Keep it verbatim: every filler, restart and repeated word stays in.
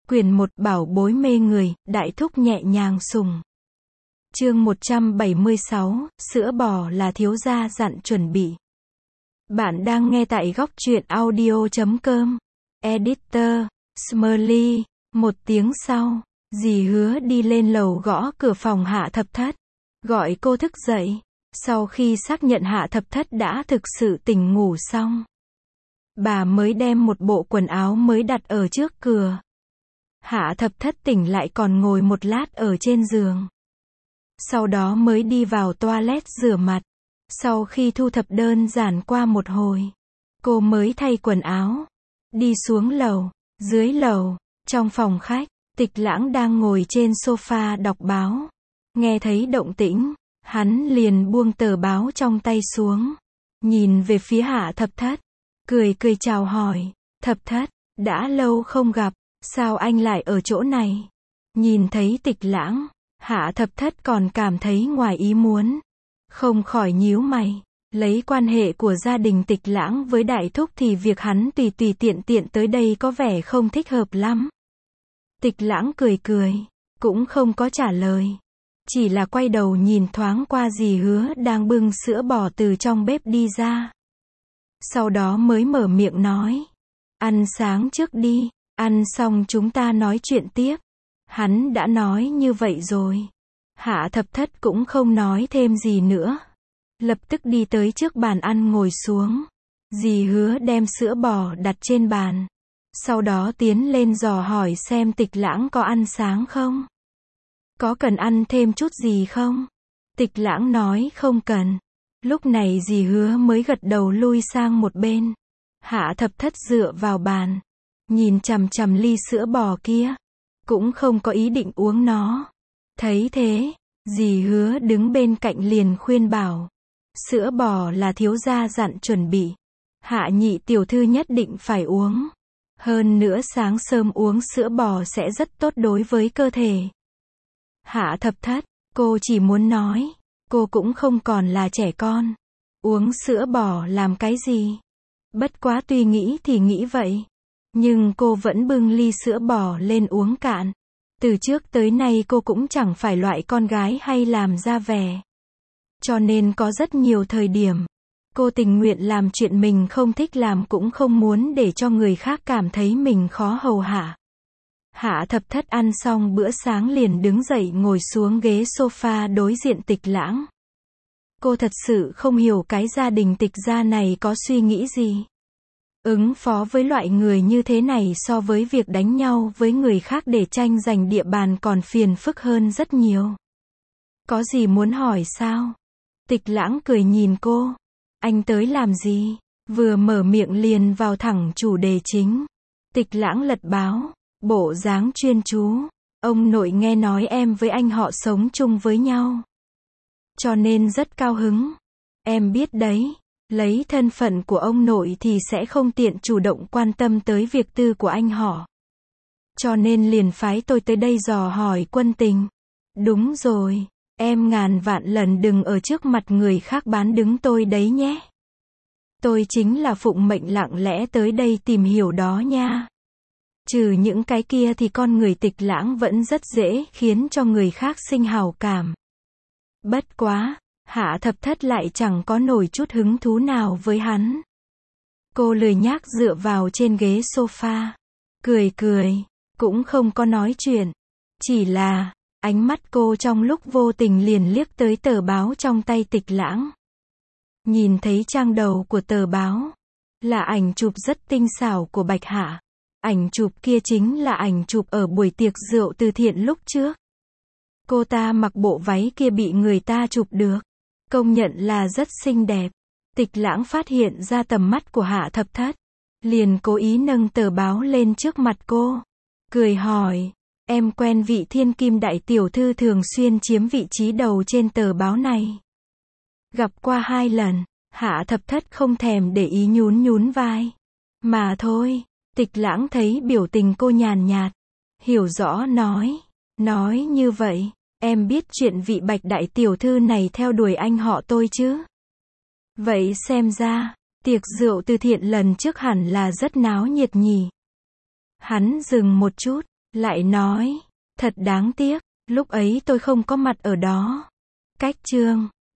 Quyển một Bảo bối mê người, đại thúc nhẹ nhàng sùng. Chương một trăm bảy mươi sáu, sữa bò là thiếu gia dặn chuẩn bị. Bạn đang nghe tại góc truyện audio chấm com. Editor, Smurly. Một tiếng sau, dì Hứa đi lên lầu gõ cửa phòng Hạ Thập Thất. Gọi cô thức dậy. Sau khi xác nhận Hạ Thập Thất đã thực sự tỉnh ngủ xong, bà mới đem một bộ quần áo mới đặt ở trước cửa. Hạ Thập Thất tỉnh lại còn ngồi một lát ở trên giường. Sau đó mới đi vào toilet rửa mặt. Sau khi thu thập đơn giản qua một hồi, cô mới thay quần áo, đi xuống lầu. Dưới lầu, trong phòng khách, Tịch Lãng đang ngồi trên sofa đọc báo. Nghe thấy động tĩnh, hắn liền buông tờ báo trong tay xuống, nhìn về phía Hạ Thập Thất, cười cười chào hỏi. Thập Thất, đã lâu không gặp, sao anh lại ở chỗ này? Nhìn thấy Tịch Lãng, Hạ Thập Thất còn cảm thấy ngoài ý muốn, không khỏi nhíu mày. Lấy quan hệ của gia đình Tịch Lãng với đại thúc thì việc hắn tùy tùy tiện tiện tới đây có vẻ không thích hợp lắm. Tịch Lãng cười cười, cũng không có trả lời, chỉ là quay đầu nhìn thoáng qua dì Hứa đang bưng sữa bò từ trong bếp đi ra. Sau đó mới mở miệng nói, ăn sáng trước đi, ăn xong chúng ta nói chuyện tiếp. Hắn đã nói như vậy rồi. Hạ Thập Thất cũng không nói thêm gì nữa, lập tức đi tới trước bàn ăn ngồi xuống. Dì Hứa đem sữa bò đặt trên bàn, sau đó tiến lên dò hỏi xem Tịch Lãng có ăn sáng không? Có cần ăn thêm chút gì không? Tịch Lãng nói không cần. Lúc này dì Hứa mới gật đầu lui sang một bên. Hạ Thập Thất dựa vào bàn, nhìn chằm chằm ly sữa bò kia, cũng không có ý định uống nó. Thấy thế, dì Hứa đứng bên cạnh liền khuyên bảo, sữa bò là thiếu gia dặn chuẩn bị, Hạ nhị tiểu thư nhất định phải uống. Hơn nữa sáng sớm uống sữa bò sẽ rất tốt đối với cơ thể. Hạ Thập Thất, cô chỉ muốn nói, cô cũng không còn là trẻ con. Uống sữa bò làm cái gì? Bất quá tuy nghĩ thì nghĩ vậy, nhưng cô vẫn bưng ly sữa bò lên uống cạn. Từ trước tới nay cô cũng chẳng phải loại con gái hay làm ra vẻ, cho nên có rất nhiều thời điểm, cô tình nguyện làm chuyện mình không thích làm cũng không muốn để cho người khác cảm thấy mình khó hầu hạ. Hạ Thập Thất ăn xong bữa sáng liền đứng dậy ngồi xuống ghế sofa đối diện Tịch Lãng. Cô thật sự không hiểu cái gia đình Tịch gia này có suy nghĩ gì. Ứng phó với loại người như thế này so với việc đánh nhau với người khác để tranh giành địa bàn còn phiền phức hơn rất nhiều. Có gì muốn hỏi sao? Tịch Lãng cười nhìn cô. Anh tới làm gì? Vừa mở miệng liền vào thẳng chủ đề chính. Tịch Lãng lật báo, bộ dáng chuyên chú. Ông nội nghe nói em với anh họ sống chung với nhau, cho nên rất cao hứng. Em biết đấy, lấy thân phận của ông nội thì sẽ không tiện chủ động quan tâm tới việc tư của anh họ, cho nên liền phái tôi tới đây dò hỏi quân tình. Đúng rồi, em ngàn vạn lần đừng ở trước mặt người khác bán đứng tôi đấy nhé. Tôi chính là phụng mệnh lặng lẽ tới đây tìm hiểu đó nha. Trừ những cái kia thì con người Tịch Lãng vẫn rất dễ khiến cho người khác sinh hảo cảm. Bất quá, Hạ Thập Thất lại chẳng có nổi chút hứng thú nào với hắn. Cô lười nhác dựa vào trên ghế sofa, cười cười, cũng không có nói chuyện. Chỉ là, ánh mắt cô trong lúc vô tình liền liếc tới tờ báo trong tay Tịch Lãng. Nhìn thấy trang đầu của tờ báo, là ảnh chụp rất tinh xảo của Bạch Hạ. Ảnh chụp kia chính là ảnh chụp ở buổi tiệc rượu từ thiện lúc trước. Cô ta mặc bộ váy kia bị người ta chụp được, công nhận là rất xinh đẹp. Tịch Lãng phát hiện ra tầm mắt của Hạ Thập Thất, liền cố ý nâng tờ báo lên trước mặt cô, cười hỏi, em quen vị thiên kim đại tiểu thư thường xuyên chiếm vị trí đầu trên tờ báo này? Gặp qua hai lần. Hạ Thập Thất không thèm để ý nhún nhún vai. Mà thôi. Tịch Lãng thấy biểu tình cô nhàn nhạt, hiểu rõ nói, nói như vậy, em biết chuyện vị Bạch đại tiểu thư này theo đuổi anh họ tôi chứ? Vậy xem ra, tiệc rượu từ thiện lần trước hẳn là rất náo nhiệt nhỉ? Hắn dừng một chút, Lại nói, thật đáng tiếc, lúc ấy tôi không có mặt ở đó. Cách chương